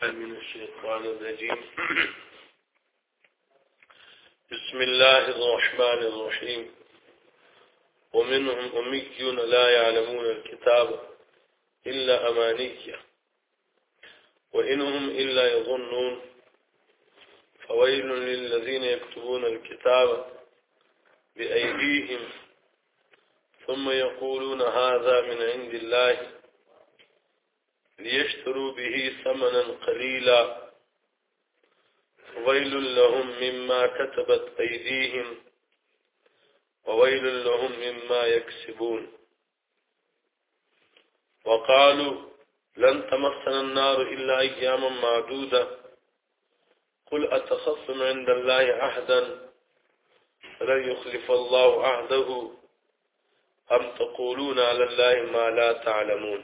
من الشيطان الرجيم بسم الله الرحمن الرحيم ومنهم أميون لا يعلمون الكتاب إلا أمانية وإنهم إلا يظنون فويل للذين يكتبون الكتاب بأيديهم ثم يقولون هذا من عند الله ليشتروا به ثمنا قليلا ويل لهم مما كتبت أيديهم وويل لهم مما يكسبون وقالوا لن تمسنا النار إلا أياما معدودة قل أتخصم عند الله عهدا فلن يخلف الله عهده أم تقولون على الله ما لا تعلمون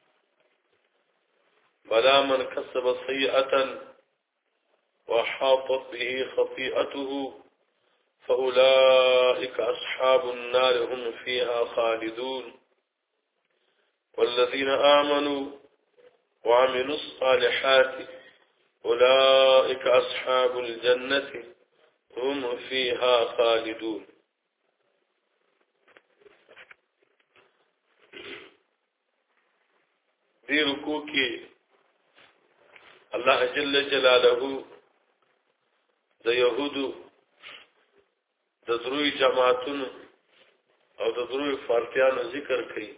بلى من كسب سيئة وحاطت به خطيئته فأولئك أصحاب النار هم فيها خالدون والذين آمنوا وعملوا الصالحات أولئك أصحاب الجنة هم فيها خالدون. دي رکوع کې الله جل جلاله د يهودو د دروي جماعتونو او د دروي فارسيانو ذکر کوي.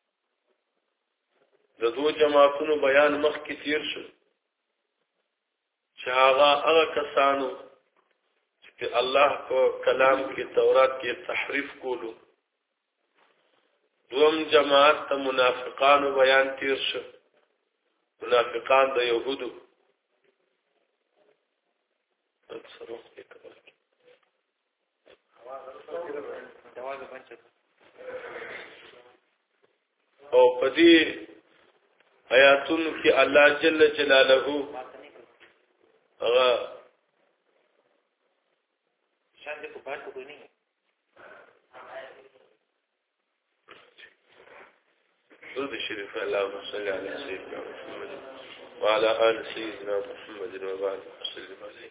د دوه جماعتونو بیان مخکې تیر شو چې هغه کسانو چې الله په کلام کې تورات کې تحریف کولو. دوم جماعت ته منافقانو بیان تیر شو. منافقان د يهودو او په دې آیاتونو کې الله جل جلاله هغه شان دې په پاتو کوي نه درود شریف اللهم صل على سيدنا محمد وعلى آل سيدنا محمد وبارك وسلم عليه.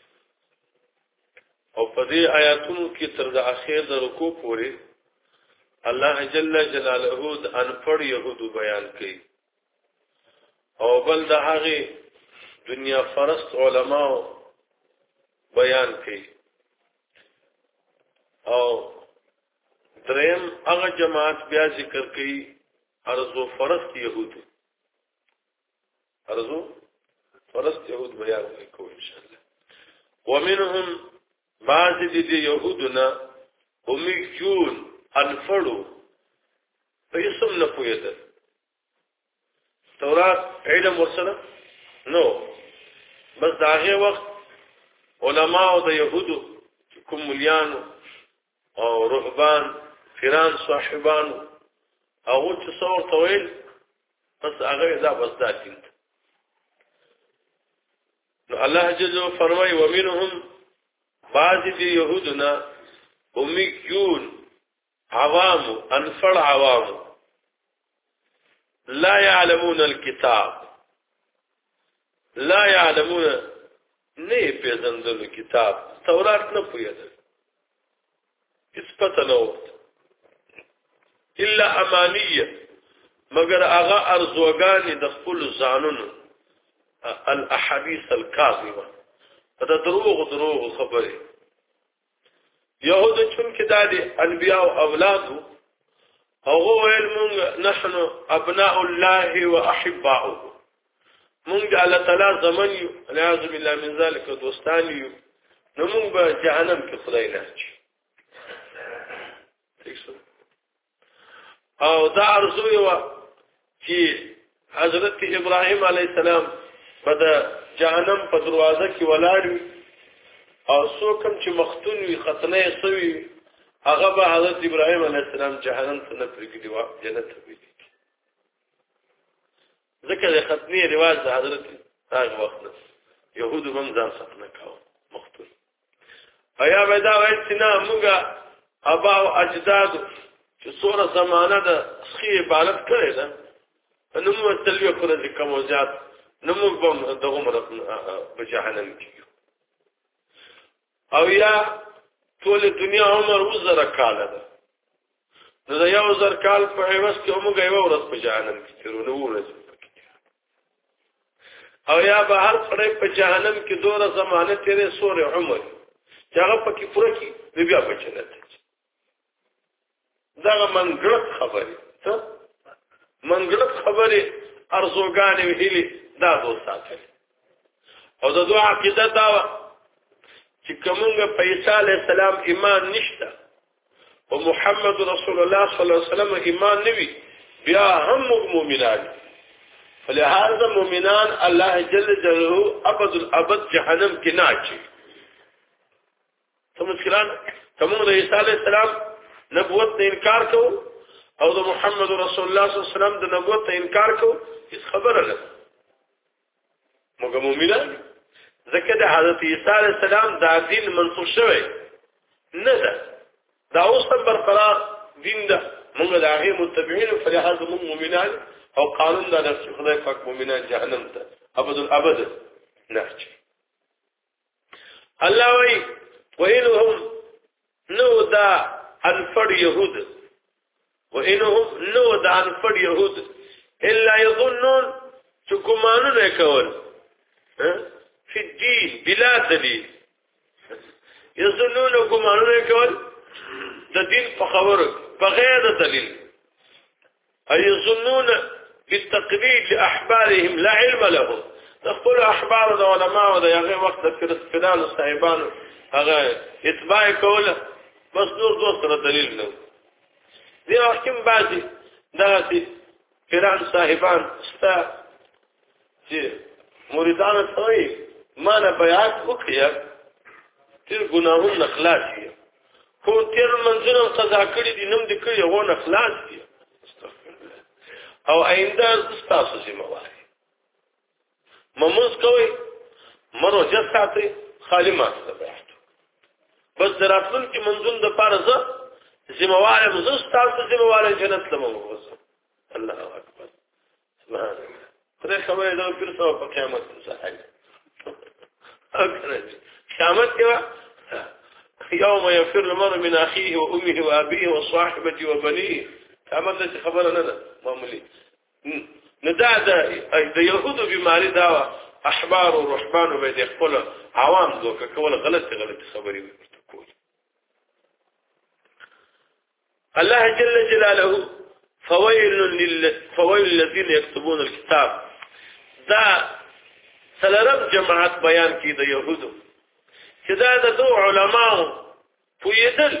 او په دې آیاتونو کې تر د اخر د رکوع پورې الله جل جلاله د انپړ يهودو بیان کوي او بل د هغه دنیا فرست علماو بیان کوي او دریم هغه جماعت بیا ذکر کوي ارزو فرست يهود. ارزو فرست يهود بیان کوي ان شاء الله. ومنهم بعض دي يهودنا اميون انفړو په اسم نه پوهېدل. تورات علم ورسره نو بس داغه وخت علماء د يهودو کوم مليانو او رهبان فیران صاحبانو او چې څور طويل بس هغه دا بس داتین. نو الله جل فرمای ومنهم بعض دي يهودنا اميون عوام انفر عوام لا يعلمون الكتاب لا يعلمون نه پیژندل کتاب تورات نه پوهیدل اثبات نو الا امانيه مگر اغا ارزوګان د خپل ځانونو الاحاديث الكاذبه دا دروغ خبره. يهود چون کې دادي انبياء او اولادو او علم نحن ابناء الله واحباؤه مونږ الله تعالی زمن یو اعوذ بالله من ذلك دوستان یو نو مونږ به جهنم کې خدای نه چي او دا ارزو یو چې حضرت ابراهيم عليه السلام په جهنم په دروازه کې ولاړ او څوک چې مختون وي ختنه سوي هغه به حضرت ابراهيم عليه السلام جهنم ته نه پرېږدي او جنت ته وي. ځکه د ختنې رواج د حضرت هغه وخت نه يهودو هم ځان ختنه کاوه مختون. ایا ودا وایي چې نه موږ ابا او اجداد چې څوره زمانہ د سخی عبادت کړې ده نو موږ تلوي کړو چې کوم ځات نو موږ به دغه مرق په جهنم کې او یا ټول دنیا عمر وزره کاله ده نو دا یو زر کال په عوض کې موږ یو ورځ په جهنم کې تیرو نو ورځ او یا به هر څړې په جهنم کې دوره زمانه تیرې سورې عمر چې هغه پکې پوره کی بیا په جنت دا منګړت خبره څه منګړت خبره ارزوګانې ویلي دا دوستاته او د دوه عقیده دا چې کومه په عیسی علی السلام ایمان نشته او محمد رسول الله صلی الله علیه وسلم ایمان نوي بیا هم مؤمنان فلهذا مؤمنان الله جل جلاله ابد الابد جهنم کې نه اچي څه مشکلان کومه د عیسی علی السلام نبوت نه انکار کو او د محمد رسول الله صلی الله علیه وسلم د نبوت نه انکار کو هیڅ خبره نه موږ مؤمنان ځکه د حضرت عیسی علی السلام دا دین منسوخ شوی نه ده دا اوس هم برقرار دین ده موږ د هغه متبعین فلهذا موږ مؤمنان او قانون دا نفس خدای پاک مؤمنان جهنم ته ابد الابد نه اچي الله وی وإنهم نو دا انفر يهود وإنهم نو دا انفر يهود إلا يظنون تكمانون يكون في الدين بلا دليل يظنون كمانون يكون دا دين فخبرك بغير دليل أي يظنون بالتقليد لأحبارهم لا علم لهم تقول أحبار دا علماء دا يغي وقت فلان الصحيبان هغه اتباع کوله بس نور دوسره دلیل نه دی حکم بعضی دغه فلان صاحبان ستا چې مریدان سوی ما نه بیعت وکړه تیر ګناهونه خلاص دي خو تیر منځونه قضا کړی دي نوم دې کړی هو نه خلاص دي او آینده تاسو ذمہ واري مموز کوي مرو جساتي خالی ماسته بیعت بس دراتون کې منځون د پاره زه ذمہوار مزه تاسو ذمہوار جنت لمو وسه الله اکبر سبحان الله خدای خبره دا پر څو په قیامت صحیح قیامت کې يوم يفر المرء من اخيه وامه وابيه وصاحبته وبنيه قیامت خبره نه ده معمولی ندع د يهود بیماری دا احبار او رهبان به د خپل عوام دوکه کول غلط خبري کول الله جل جلاله فويل للذين يكتبون الكتاب دا سلرم جماعت بیان کی د يهودو چې دا د دو علماء پویدل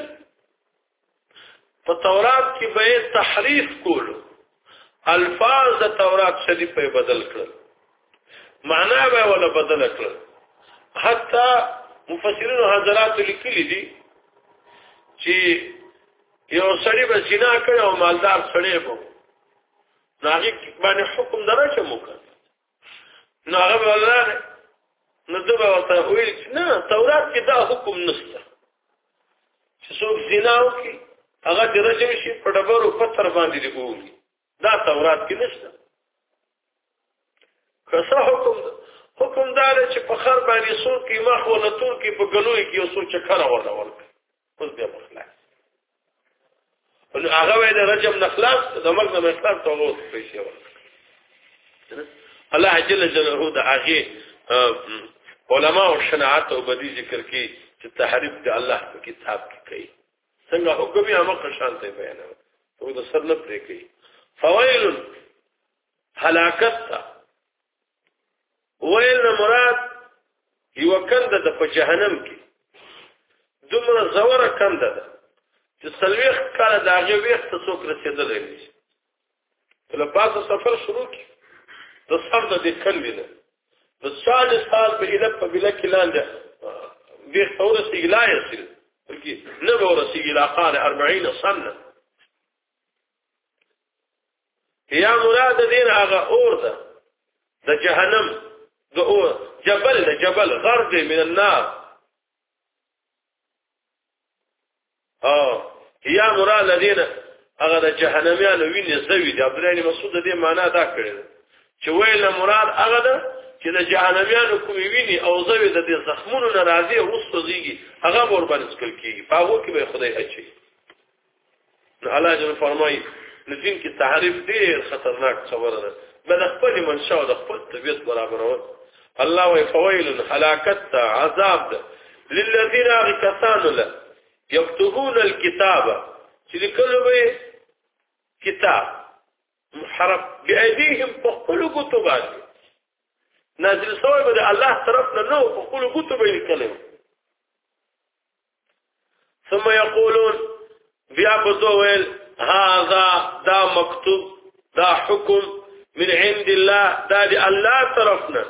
په تورات کې به تحریف کولو الفاظ د تورات شریف په بدل کړل معنا به ولا بدل کړل حتی مفسرین حضرات لیکلي دي چې یو سړی به زنا کړي او مالدار سړی به هغه باندې حکم درچ موکړ نو هغه ولله نو دا ورته ویل چې نه تورات کې دا حکم نشته چې څوک زنا وکړي هغه درجه شي په ډبرو پتر باندې دی وګوري دا تورات کې نشته کسه حکم دار چې په خر باندې څوک کې مخ ولا تور کې په ګلوي کې یو څوک چکر ولا ورک اوس بیا مخلاص نو هغه وای د رجم نخلاص د مرګ نه اخلاص ته وو پیسې ورک الله جل جلاله د هغه علماء او شناعت او بدی ذکر کې چې تحریف د الله په کتاب کې کوي څنګه حکم یې هغه شانته بیانوي او د سر نه پرې کوي فویل هلاکت ویل مراد یو کنده د په جهنم کې دومره زوره کنده ده چې سلويخ کاله د هغه وخت څوک رسیدلې نشي کله پاسه سفر شروع کی د سر د دې کندې نه د 40 سال په اله په بلا کې لاندې دې ثوره سیګلا یې بلکې نه به ورسیږي لاقانه 40 سنه یا مراد دین هغه اور ده د جهنم د اور جبل غرد من النار یا مراد الذين هغه د جهنميان ویني زوی د عبد الله مسعود دې معنا دا کړی چې ویل مراد هغه ده چې د جهنميانو کومې ویني او زوی د دې زخمونو ناراضي وروستوږي هغه ور باندې سکل کیږي په هغه کې به خدای اچي نو الله جل فرمایي نو دین کې تحریف ډیر خطرناک خبره ده بل خپل منشأ او د خپل طبيعت برابرول الله وی فویل هلاکت عذاب ده للذین کسانوا له یكتبون الكتاب چې لیکلو به کتاب محرف بأيديهم بقول كتبات نازل سوى بده الله طرفنا نو بقول كتب الكلمة ثم يقولون بيعبدوا هذا دا مكتوب دا حكم من عند الله دا دي الله طرفنا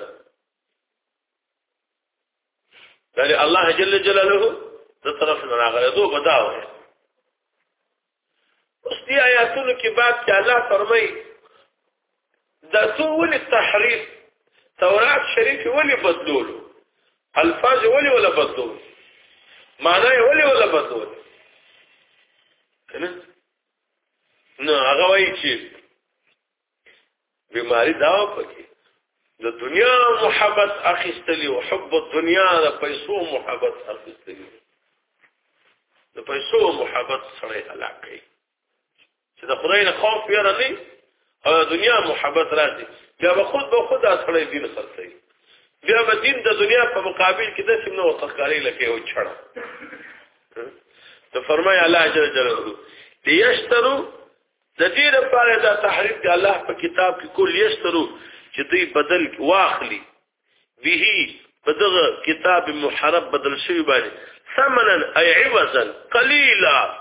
دا دي الله جل جلاله دا طرفنا راغلدو بداوه اوس دې آیاتونو کې بعد چې الله فرمایي دا ټول التحریف تورات شریف ولې بدلولو الفاظ ولې ولا بدلول معنی ولې ولا بدلول کنه نو هغه وایي چې بیماری دا پکې د دنیا محبت اخیستلی او حب الدنیا د پیسو محبت اخیستلی د پیسو محبت سره علاقه چې د خدای نه خوف یې نه او دنیا محبت راځي بیا به خود اصلي دین خرڅي بیا به دین د دنیا په مقابل کې د سیمه او تخکاری لکه او چړه ته فرمای الله جل جلاله ليشتروا د دې لپاره دا تحریف دی الله په کتاب کې کول یشترو چې دوی بدل واخلي به بدغه کتاب محرف بدل شوی باندې ثمنا اي عوضا قليلا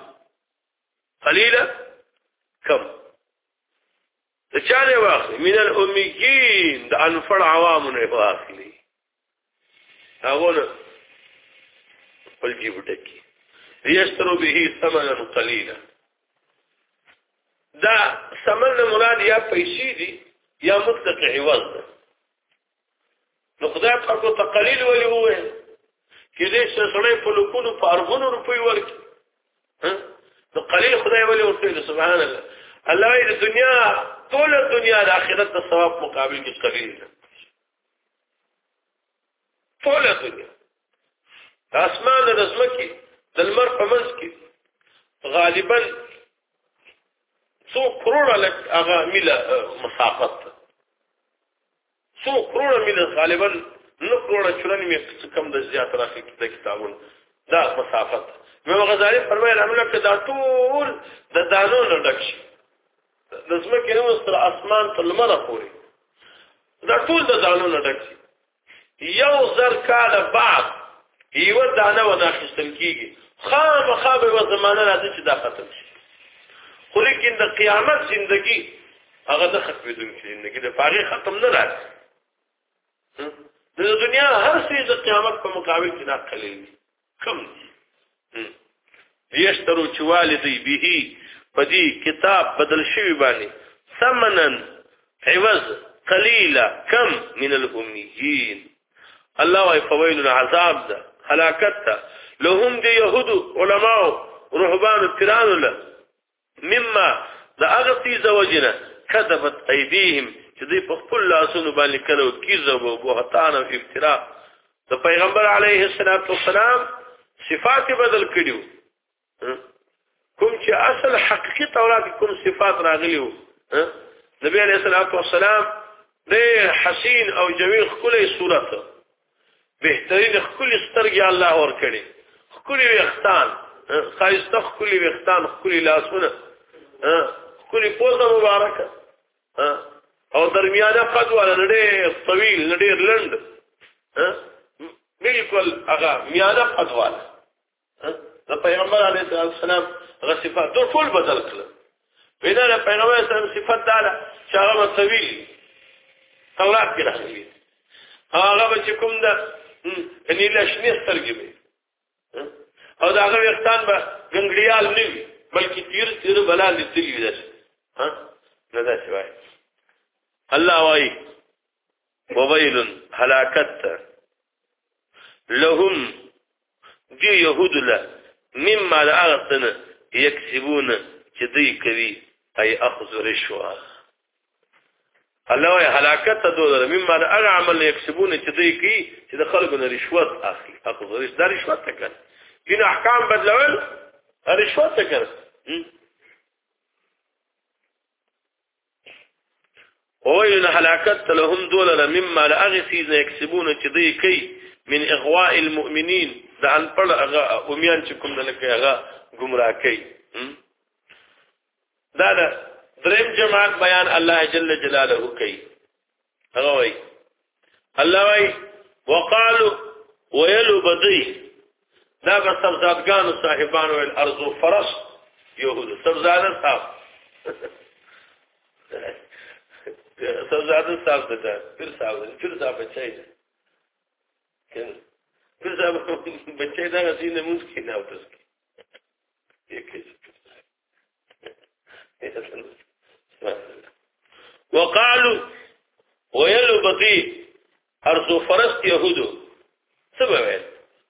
كم چانه واخلي من الاميين د انفر عوامونه واخلي هغه خپل جیب ټکی یشترو به ثمنا قليلا دا ثمن مراد یا پیسې دي یا مطلق عوض ده نو خدای په کو تقلیل ولي هو کې دې سړی په لکونو په ارغونو روپۍ ورکي نو قلیل خدای ولي ورته سبحان الله الله دې دنیا ټول دنیا د آخرت د ثواب مقابل کې قلیل ده ټول دنیا اسمان د زمکي د لمر په منځ کې غالبا 100 کروڑ لک هغه میله مسافت 100 کروڑ میله غالبا 9 کروڑ 94 کم د زیات راځي د کتابونو دا مسافت امام غزالی فرمایي رحمه الله دا ټول د دانو نه ډک شي د زمکې نو تر اسمان تر لمر پورې دا ټول د دانو نه ډک شي یو زر کاله بعد یو دانه و ناخستل کیږي خامخا به زمانه راځي چې دا ختم شي خو لیکن د قیامت زندگی هغه د ختمېدونکې زندگی د پاره ختم نه راځي د دنیا هر څه د قیامت په مقابل کې ناقلیل کم یشترو چې والدی به پدې کتاب بدل شوی باندې ثمنا عوض قليلا كم من الاميين الله وايي فويل العذاب ده هلاکت ده لهم دي يهود علماء رهبان تيران له مما دا اغتی زوجنا كذبت ايديهم چې دوی په خپل لاسونو باندې کړو کیذب او بهتان او افتراء د پیغمبر علیه الصلاۃ والسلام صفات بدل کړیو کوم چې اصل حقیقي تورات کوم صفات راغلیو نبی علیه الصلاۃ والسلام د حسین او جمیل خله صورت بهترین خله سترګي الله ور کړی خله وختان خایسته خله وختان خله لاسونه خله پوزه مبارکه او درمیانه قد ولا نډه طويل نډه لند بالکل هغه میانه قد ولا د پیغمبر علیه السلام هغه صفات ټول بدل کړل پیدا د پیغمبر سره صفات داله چې هغه طويل تورات کې راغلي هغه چې کوم ده ان لښنی سترګې به او دا هغه وختان به ګنګړیال نه وي بلکې تیر بلال دي وي ده نه دا شوی الله وايي وويل هلاكت لهم دي يهود له مما لاغتن يكسبون چې دوی کوي اي اخذ رشوه الله هلاکت ته دوه مما هغه عمل یکسبون چې دوی کوي چې د خلکو نه رشوت اخلي اخو دا رشوت ته کوي دین احکام بدلول رشوت ته کوي او ان هلاکت لهم دوله مما اغسي یکسبون چې دوی کوي من اغواء المؤمنين دا ان پر هغه اومیان چې کوم دلته هغه گمراه کوي دا دریم جماعت بیان الله جل جلاله کوي هغه وای الله وای وقالو ويلو بدی دا به سبزادګانو صاحبانو الارض فرس يهود سبزاده صاحب سبزاده صاحب ده پھر صاحب بچای پھر صاحب بچای دا غسینه موږ کې نه اوتس وقالوا ويلو بقي ارض فرست يهود سبب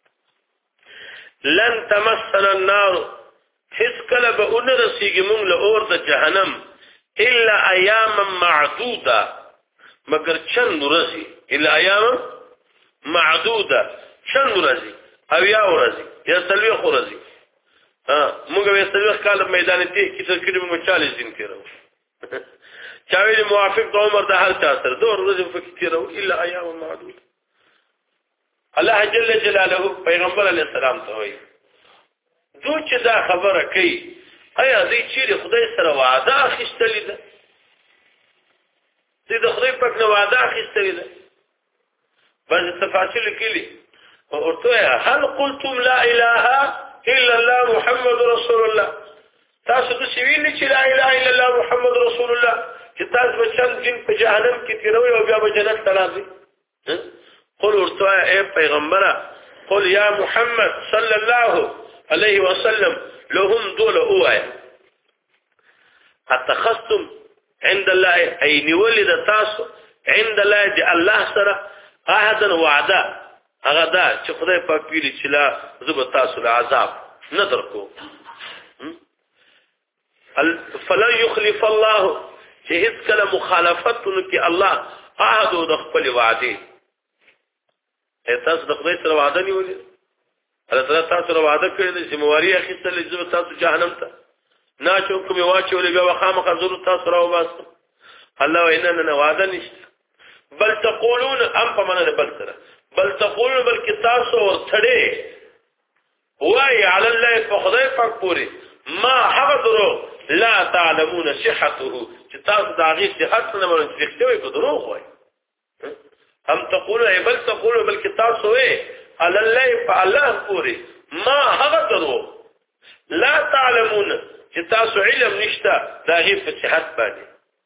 لن تمسنا النار حس كلب انرسيږي موږ له اور د جهنم الا اياما معدوده مگر چند ورځې الا اياما معدوده چند ورځې او یا ورځې یا سلوي ورځې موږ به سلوي کال میدان ته کې تر کړي موږ 40 دن کېرو چاوی موافق د عمر د حال تاثر دور ورځې په کې تیرو الا ايام معدود الله جل جلاله پیغمبر علی السلام ته وایي دو چې دا خبره کوي ایا دې چې خدای سره وعده اخیستلې ده دې د خدای په وعده اخیستلې ده بعض تفاصیل کلی ورته هل قلتم لا اله الا الله محمد رسول الله تاسو د سویل چې لا اله الا الله محمد رسول الله چې تاسو به چند دین په جهنم کې تیروي او بیا به جنت ته راځي قل ورته اے پیغمبره قل یا محمد صلی الله علیه وسلم لهم دول اوایا اتخذتم عند الله اي ولد تاسو عند الله دي الله سره عهدا وعده هغه دا چې خدای پاک ویلي چې لا زب تاسو له عذاب نظر کو فلا يخلف الله چې هیڅ کله مخالفتونه کې الله عهد او د خپل وعده تاسو د خدای سره وعده نیولې الله تعالی تاسو سره وعده کړی د ذمہواری اخیستل چې تاسو جهنم ته نه چې کوم واچولې بیا خامخا ضرور تاسو راو باسه الله ویننه وعده نشته بل تقولون ام فمن بل سره بل تقولون بلکې تاسو ورثړې وای علی الله فخدای پاک پوری ما هغه درو لا تعلمون صحته چې تاسو دا غي صحت نه مونږ فکروي کو دروغ وای هم تقولون بل تقولون بلکې تاسو وای علی الله فالله پوری ما هغه درو لا تعلمون چې تاسو علم نشته دا غي په صحت باندې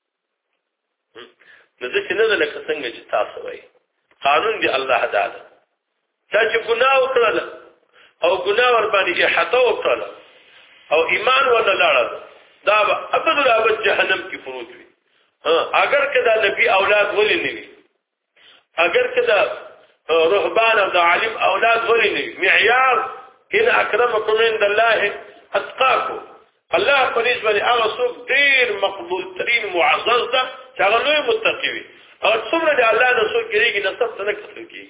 نو ځکه نه لکه څنګه چې تاسو وای قانون دی الله تعالی چې ګناه وکړل او ګناه ور باندې احاطه وکړل او ایمان ولا لاړل دا ابد الابد جهنم کې پروت وي اگر کدا نبی اولاد ولې نه وي اگر کدا رهبان او عالم اولاد ولې نه وي معیار ان اکرمکم عند الله اتقاکم الله پنځ باندې هغه څوک ډیر مقبول ترين معزز ده چې هغه لوی متقی وي او څومره د الله د څوک کېږي نسب څنګه کېږي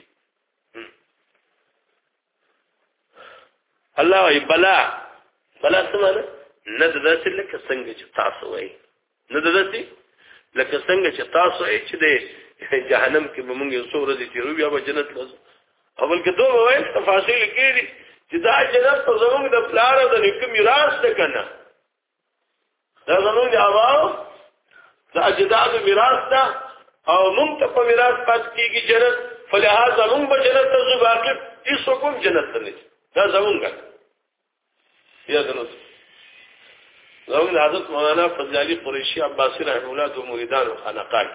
الله ای بلا سمانه نه د داسې لکه څنګه چې تاسو وایي نه د داسې لکه څنګه چې تاسو وایي چې د جهنم کې به موږ یو څو ورځې تیرو بیا به جنت لځو او بلکې دوه وایي تفاصیل کېږي چې دا جنت په زموږ د پلار او د نیکه میراث ده که نه دا زموږ د آباو د اجدادو میراث ده او موږ ته په میراث پاتې کېږي جنت فلهذا موږ به جنت ته ځو باقي هېڅوک هم جنت ته نه ځي دا زموږ یاد نو زموږ د حضرت مولانا فضل علي قریشي عباسي رحمه الله دو مریدان او خانقاه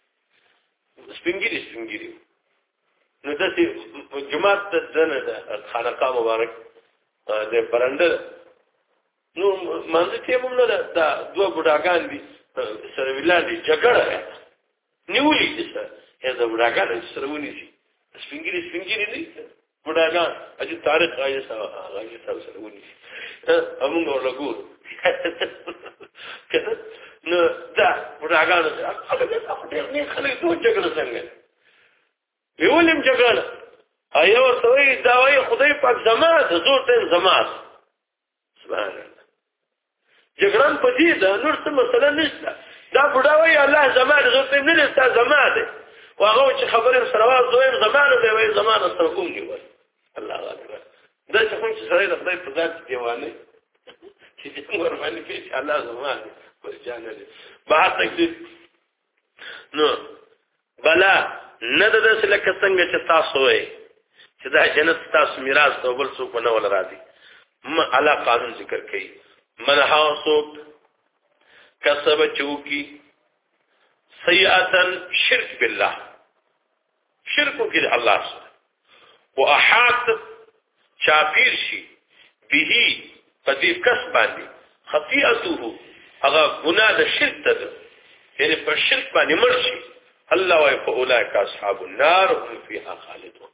سپینګری نو داسې جماعت د دنه د خانقاه مبارک د پرنده نو منځ ته هم نه دا دوه بډاګان دي سره ویلاندې جګړه نیولې سره دا بډاګان سره ونیسي سپینګری نه بډاګان اجي تاریخ راځي سره ونیسي همون ورلګور نو دا راګانو هغه ډېر نه خلک دوه جګړه څنګه ویولم جګړه ایو سوي دا وای خدای پاک زمات زور ته زمات سبحان الله جګړن په دې دا نور څه مسله نشته دا بډاوي الله زمات زور ته نه لسته زمات واغه چې خبره سره زویم زمانه دی وای زمانه سره کوم دی وای الله اکبر دا چې کوم چې سره د خدای په ذات دیوانه چې څنګه ورمنه کې الله زمانه ورجانه دي بحث تکلیف نو بلا نه د دې لکه څنګه چې تاسو وای چې دا جنت تاسو میراث ته بل څوک نه ول راځي اعلی قانون ذکر کړي من حاصب کسب چوکی سیئاتن شرک بالله شرکو کې الله سره واحاط چاپیر شي به پدې کس باندې خطیئته هغه ګناه د شرک ته یعنی پر شرک باندې مرشي الله وايي فاولئک اصحاب النار هم فيها خالدون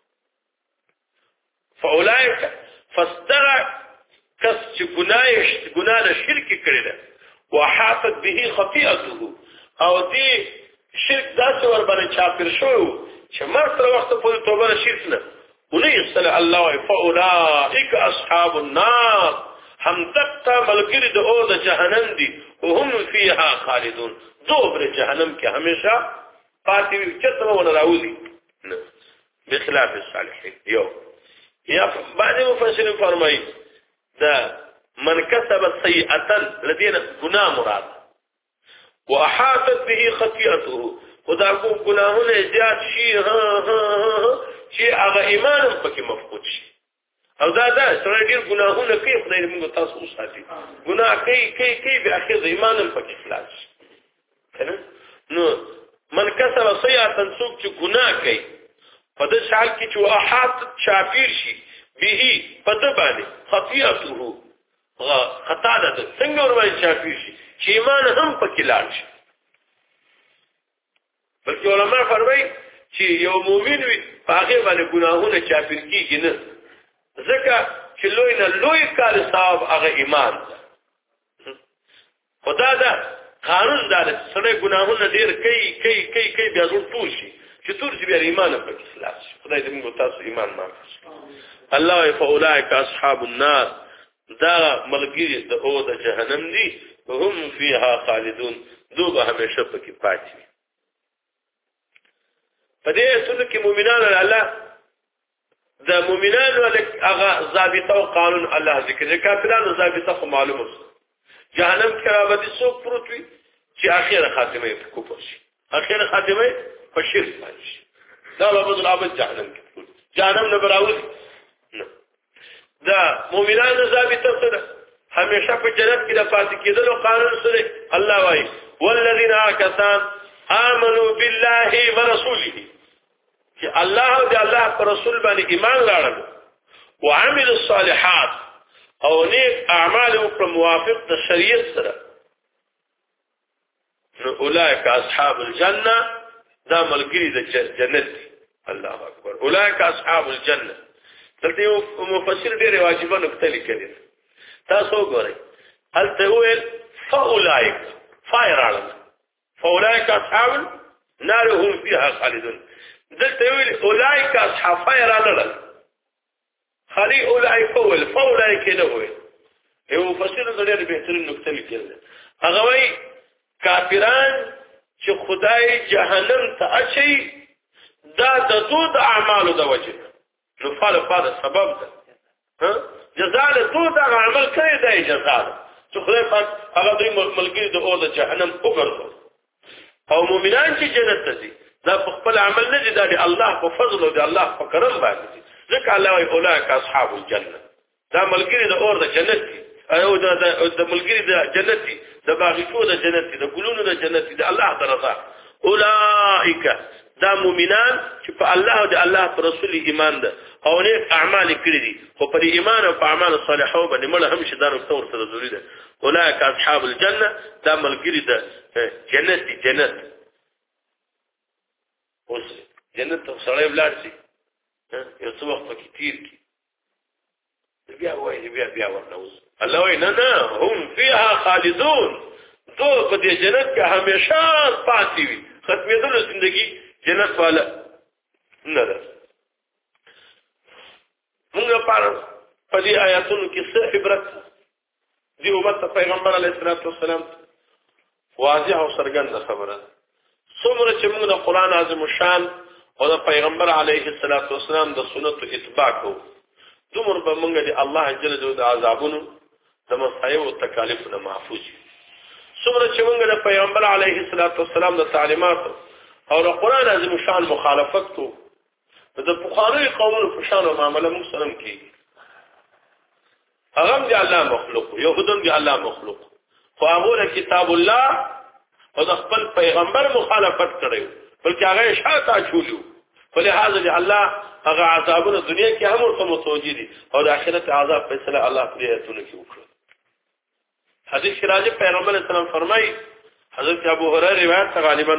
فاولئک فاسترع کس چې ګناه د شرک کړی ده واحاطت به خطیئته او دې شرک داسې ور باندې چاپیر شو چې مرتر وخت په توبه شرک نه ولي صلی الله علیه فاولئک اصحاب النار هم تقتا ملګری د او د جهنم دي او هم فيها خالدون دوبره جهنم کې همیشه پاتې وي چې څه ونه راوځي بخلاف الصالحین یا بعض مفسرین فرمایي دا من كسب سيئه الذين گناه مراد واحاطت به خطيئته خدا کو گناهونه زیات شي چې هغه ایمان پکې مفقود شي او دا سره ډیر گناهونه کوي خدای دې موږ تاسو وساتي گناه کوي به اخر ایمان پکې خلاص شي نو من کسب سیئه څوک چې گناه کوي په دې حال کې چې واحاطت شافیر شي به پته باندې خطیئته خطا ده څنګه ورته شافیر شي چې ایمان هم پکې لاړ شي بلکې علماء فرمایي چې یو مؤمن وي هغه باندې ګناهونه چاپیر کیږي نه ځکه چې لوی نه لوی کار صاحب هغه ایمان ده خدا دا قانون دا سره ګناهونه ډیر کوي بیا ټول شي چې ټول شي بیا ایمان په خلاص شي خدای دې موږ تاسو ایمان ماکړي الله فاولئک اصحاب النار دا ملګری د او د جهنم دي هم فيها خالدون دوبه همیشه پکې پاتې وي په دې سره کې مؤمنان الله د مؤمنانو هغه ضابطه او قانون الله ذکر کافرانو ضابطه خو معلومه جهنم کې راوځي څوک پروت وي چې اخیره خاتمه یې کوپر شي اخیره خاتمه په شرک باندې شي دا به بدل عبادت جهنم کې جهنم نه براوي دا مؤمنانو ضابطه سره همیشه په جنت کې د پاتې کېدلو قانون سره الله وايي والذین آکسان آمنوا بالله ورسوله چې الله او د الله پر رسول باندې ایمان راړل او عمل الصالحات او نیک اعمال او موافق د شریعت سره نو اولئک اصحاب الجنه دا ملګری د جنت الله اکبر اولئک اصحاب الجنه دلته یو مفسر ډېر واجبہ نقطه لیکلې تاسو وګورئ هل ته ویل فاولئک فایرالم فاولئک اصحاب النار هم فيها خالدون دلته ویل اولئک اصحاب فایرالم خالي اولئک اول فاولئک نه وي یو مفسر ډېر بهترین نقطه لیکلې هغه وایي کافران چې خدای جهنم ته اچي دا د دوه اعمالو د وجه نو فاده سبب ده ها جزاء له دوه عمل کوي دا جزاء چې خدای پاک هغه دوی ملګری د او د جهنم وګرځو او مؤمنان چې جنت ته ځي دا په خپل عمل نه دي دا د الله په فضل او د الله په کرم باندې ځکه الله وايي اولئک اصحاب الجنه دا ملګری د اور د جنت دي او د ملګری د جنت دي د باغچو د جنت دي د ګلونو د جنت دي د الله درضا اولئک دا مؤمنان چې په الله او د الله پر رسول ایمان ده او نیک اعمال کړی دي خو په ایمان او په اعمال صالحو باندې مړ هم شي دا نو تور سره ضروري ده اولئک اصحاب الجنه دا ملګری ده جنت دي جنت اوس جنت ته سره بلار شي یو څو وخت کې تیر کی بیا وایي بیا ورنوز الله وایي نه هم فيها خالدون دو په دې جنت کې همیشه پاتې وي ختمېدل ژوندۍ جنت والا نه ده موږ په دې آیاتونو کې څه عبرت دی امت پیغمبر علیه الصلاۃ والسلام واضح او څرګند خبره څومره چې موږ د قران عظیم شان او د پیغمبر علیه الصلاۃ والسلام د سنت اتباع کوو دومره به موږ د الله جل جلاله د عذابونو د مصائب او تکالیفونو محفوظ یو څومره چې موږ د پیغمبر علیه الصلاۃ والسلام د تعلیمات او د قران عظیم شان مخالفت کوو د بخاری قومونو په شان او معاملې موږ سره کوي هغه دی الله مخلوق يهودون دی الله مخلوق خو هغه کتاب الله او د خپل پیغمبر مخالفت کړي بلکې هغه شاته چولو فلهذا دی الله هغه عذابونه دنیا کې هم ورته متوجي دي او د آخرت عذاب فیصله الله پرې ایتونه کې وکړي حدیث کې راځي پیغمبر اسلام فرمایي حضرت ابو هريره روایت غالبا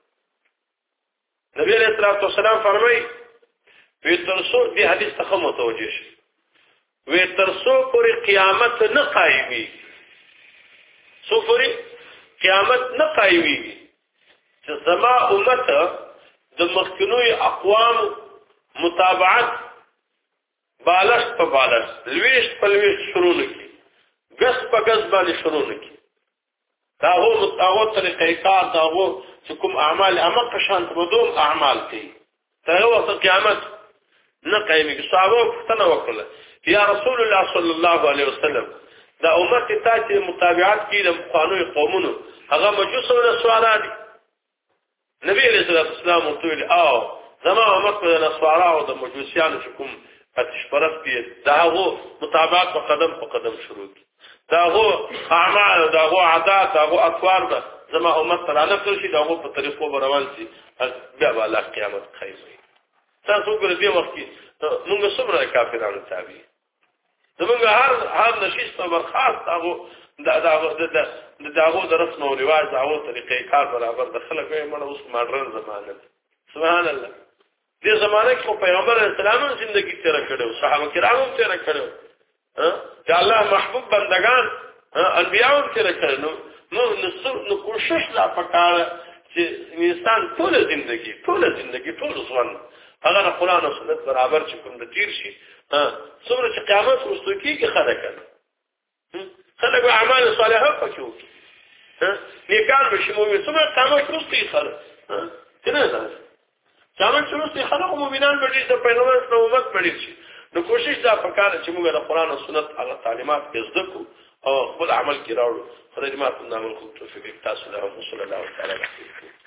نبی علیہ السلام فرمایي وی ترسو دی حدیث ته متوجي شي وی ترسو پوری قیامت نه قایمي سو پوری قیامت نه قایمي چې زما امت د مخکنوي اقوام متابعت بالښت په بالښت لويشت په لويشت شروع نکي غس په غس باندې شروع نکي داغو متاغو طریقې کار داغو چې کوم اعمال امق شانت بدوم اعمال کوي تر وخت قیامت نه قایمي صحابه فتنه وکړه یا رسول الله صلی الله علیه وسلم دا امت ته چې متابعت کوي د قانوني قومونو هغه مجوس او نصارا دي نبی علیہ السلام وتویل او زما امت د نصارا او د مجوسیانو کوم فتش پرست دي داغو متابعت په قدم په قدم شروع کی داغو اعمال داغو عادات داغو اطوار ده زما امت تعالی نقل شي داغو په طریقو روان شي بیا الله قیامت خیمه تاسو ګورئ دې وخت کې موږ څومره کافرانو تابع زمونږ هر نشیز په برخاست داغو درس نو رواج داغو طریقې کار برابر د خلک یې مړ اوس ماډرن زمانه سبحان الله دې زمانه کې پیغمبر اسلام ژوندۍ تیر کړو صحابه کرامو تیر کړو چې الله محبوب بندگان انبیاء تیر کړو نو کوشش لا پکاره چې انسان ټول ژوندۍ ټول ځوان هغه قرآن او سنت برابر چې کوم د تیر شي څومره چې قیامت وروسته کېږي خلک اعمال صالحه پکې وکړي نیکان به شي مؤمن څومره قیامت وروسته خلک څنګه ده قیامت وروسته خلک مؤمنان به دې په پیغمبر سره امت پړي شي نو کوشش دا وکړه چې موږ د قرآن او سنت هغه تعلیمات زده کو او خپل عمل کې راوړو خدای دې ماته نامل خو توفیق تاسو له صلی الله تعالی علیه